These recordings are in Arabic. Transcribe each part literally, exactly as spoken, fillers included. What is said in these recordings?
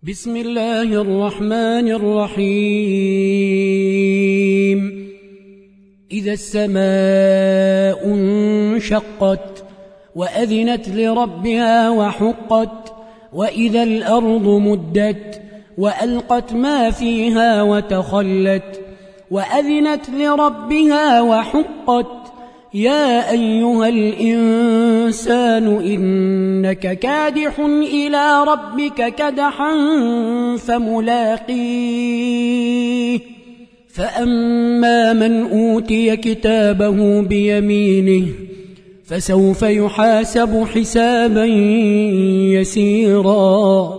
بسم الله الرحمن الرحيم. إذا السماء انشقت وأذنت لربها وحقت، وإذا الأرض مدت وألقت ما فيها وتخلت، وأذنت لربها وحقت. يا أيها الإنسان إنك كادح إلى ربك كدحا فملاقيه. فأما من أوتي كتابه بيمينه فسوف يحاسب حسابا يسيرا،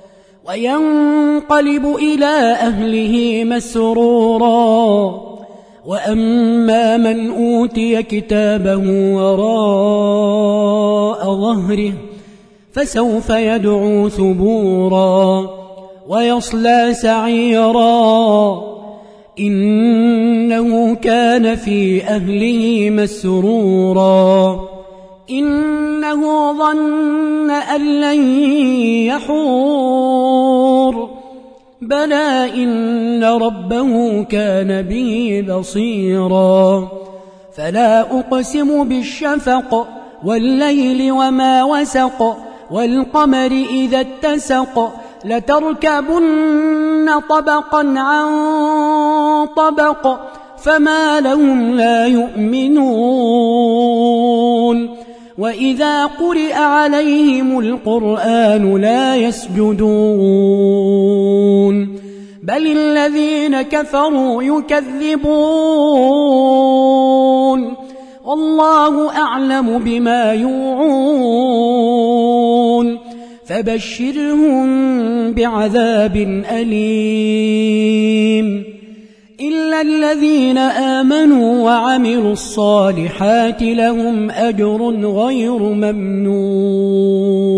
وينقلب إلى أهله مسرورا. وأما من أوتي كتابه وراء ظهره فسوف يدعو ثبورا ويصلى سعيرا، إنه كان في أهله مسرورا. إنه ظن أن لن يحور، بلى إن ربه كان به بصيرا. فلا أقسم بالشفق والليل وما وسق، والقمر إذا اتسق، لتركبن طبقا عن طبق، فما لهم لا يؤمنون. وإذا قرئ عليهم القرآن لا يسجدون، بل الذين كفروا يكذبون، والله أعلم بما يوعون. فبشرهم بعذاب أليم، إلا الذين آمنوا وعملوا الصالحات لهم أجر غير ممنون.